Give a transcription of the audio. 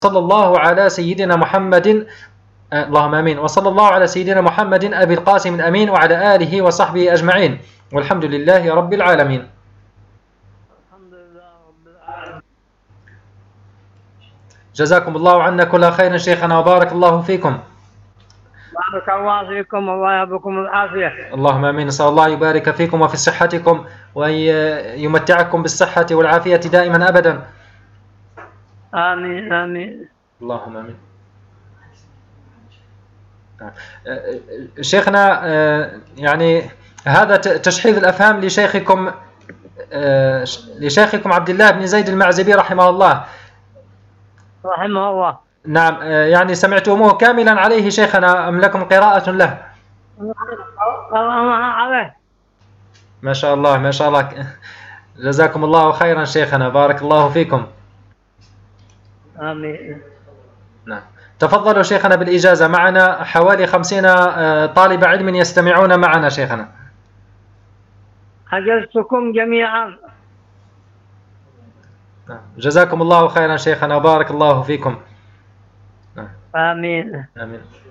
صلى الله على سيدنا محمد اللهم امين. وصلى الله على سيدنا محمد ابي القاسم الامين وعلى اله وصحبه اجمعين، والحمد لله رب العالمين. الحمد لله رب العالمين. جزاكم الله عنا كل خير شيخنا وبارك الله فيكم. بارك الله فيكم والله يباركم العافيه. اللهم امين. نسال الله يبارك فيكم وفي صحتكم وان يمتعكم بالصحه والعافيه دائما ابدا. امين امين. اللهم امين. شيخنا يعني هذا تشحيذ الافهام لشيخكم عبد الله بن زيد المعزبي رحمه الله. رحمه الله. نعم. يعني سمعتموه كاملا عليه شيخنا ام لكم قراءة له؟ عليه. ما شاء الله ما شاء الله. جزاكم الله خيرا شيخنا، بارك الله فيكم. امين. نعم. تفضلوا شيخنا بالإجازة، معنا حوالي 50 طالب علم يستمعون معنا شيخنا. حجزتكم جميعا. جزاكم الله خيرا شيخنا وبارك الله فيكم. آمين. آمين.